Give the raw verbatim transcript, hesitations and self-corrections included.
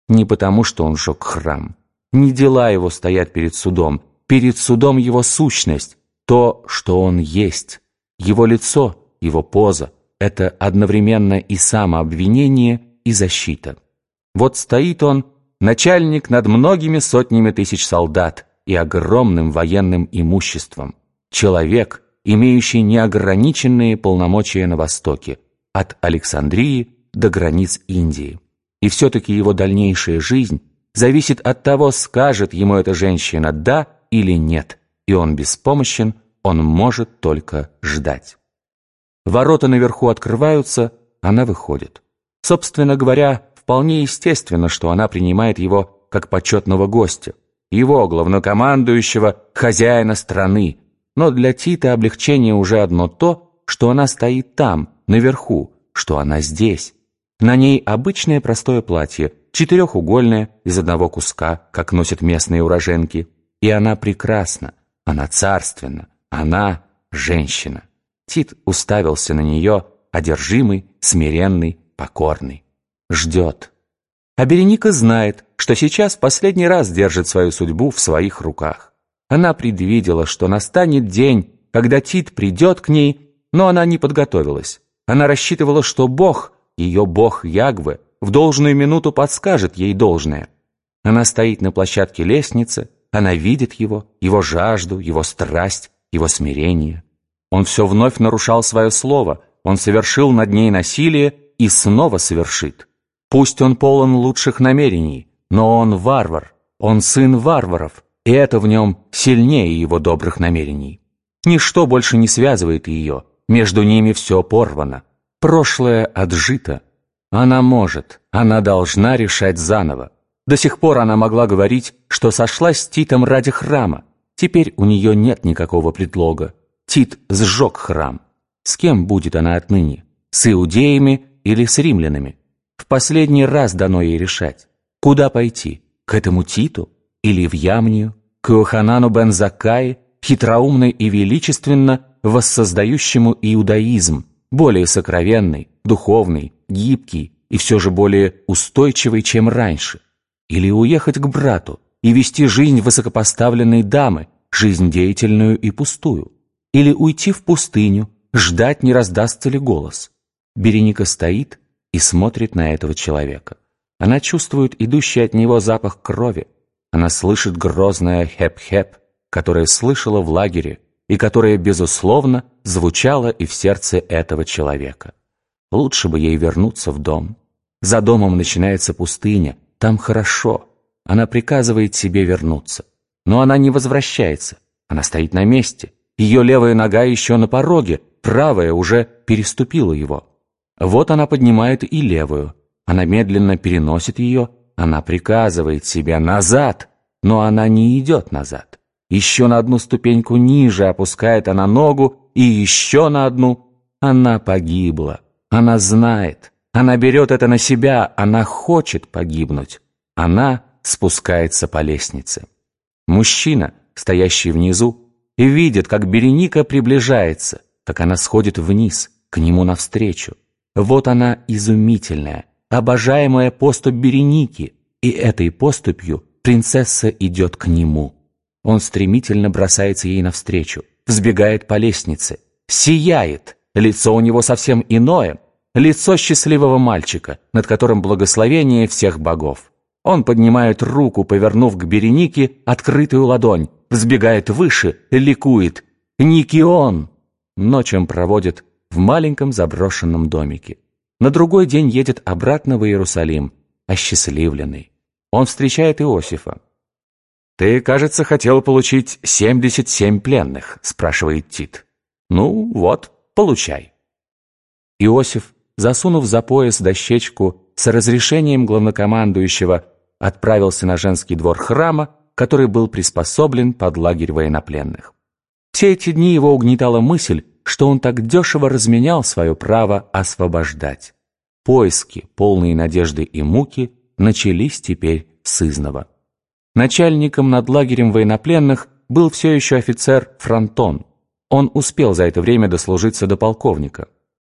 Не потому, что он сжег храм. Не дела его стоят перед судом. Перед судом его сущность, то, что он есть. Его лицо, его поза — это одновременно и самообвинение, и защита. Вот стоит он, начальник над многими сотнями тысяч солдат и огромным военным имуществом. Человек, имеющий неограниченные полномочия на Востоке, от Александрии до границ Индии. И все-таки его дальнейшая жизнь зависит от того, скажет ему эта женщина «да» или «нет», и он беспомощен, он может только ждать. Ворота наверху открываются, она выходит. Собственно говоря, вполне естественно, что она принимает его как почетного гостя, его, главнокомандующего, хозяина страны. Но для Тита облегчение уже одно то, что она стоит там, наверху, что она здесь. На ней обычное простое платье, четырехугольное, из одного куска, как носят местные уроженки. И она прекрасна, она царственна, она женщина. Тит уставился на нее, одержимый, смиренный, покорный. Ждет. А Береника знает, что сейчас в последний раз держит свою судьбу в своих руках. Она предвидела, что настанет день, когда Тит придет к ней, но она не подготовилась. Она рассчитывала, что Бог, ее Бог Ягве, в должную минуту подскажет ей должное. Она стоит на площадке лестницы, она видит его, его жажду, его страсть, его смирение. Он все вновь нарушал свое слово, он совершил над ней насилие и снова совершит. Пусть он полон лучших намерений, но он варвар, он сын варваров, и это в нем сильнее его добрых намерений. Ничто больше не связывает ее, между ними все порвано. Прошлое отжито. Она может, она должна решать заново. До сих пор она могла говорить, что сошлась с Титом ради храма. Теперь у нее нет никакого предлога. Тит сжег храм. С кем будет она отныне? С иудеями или с римлянами? В последний раз дано ей решать. Куда пойти? К этому Титу? Или в Ямнию? К Иоханану бен Заккаи, хитроумно и величественно воссоздающему иудаизм, более сокровенный, духовный, гибкий и все же более устойчивый, чем раньше? Или уехать к брату и вести жизнь высокопоставленной дамы, жизнь деятельную и пустую? Или уйти в пустыню, ждать, не раздастся ли голос? Береника стоит и смотрит на этого человека. Она чувствует идущий от него запах крови. Она слышит грозное «хеп-хеп», которое слышала в лагере и которое, безусловно, звучало и в сердце этого человека. Лучше бы ей вернуться в дом. За домом начинается пустыня, там хорошо. Она приказывает себе вернуться. Но она не возвращается, она стоит на месте. Ее левая нога еще на пороге, правая уже переступила его. Вот она поднимает и левую. Она медленно переносит ее, она приказывает себе «назад», но она не идет назад. Еще на одну ступеньку ниже опускает она ногу, и еще на одну. Она погибла. Она знает. Она берет это на себя. Она хочет погибнуть. Она спускается по лестнице. Мужчина, стоящий внизу, видит, как Береника приближается, как она сходит вниз, к нему навстречу. Вот она изумительная, обожаемая поступь Береники, и этой поступью принцесса идет к нему. Он стремительно бросается ей навстречу, взбегает по лестнице, сияет, лицо у него совсем иное, лицо счастливого мальчика, над которым благословение всех богов. Он поднимает руку, повернув к Беренике открытую ладонь, взбегает выше, ликует. «Никион!» Ночь он проводит в маленьком заброшенном домике. На другой день едет обратно в Иерусалим, осчастливленный. Он встречает Иосифа. «Ты, кажется, хотел получить семьдесят семь пленных?» – спрашивает Тит. «Ну, вот, получай». Иосиф, засунув за пояс дощечку с разрешением главнокомандующего, отправился на женский двор храма, который был приспособлен под лагерь военнопленных. Все эти дни его угнетала мысль, что он так дешево разменял свое право освобождать. Поиски, полные надежды и муки, начались теперь сызнова. Начальником над лагерем военнопленных был все еще офицер Фронтон. Он успел за это время дослужиться до полковника.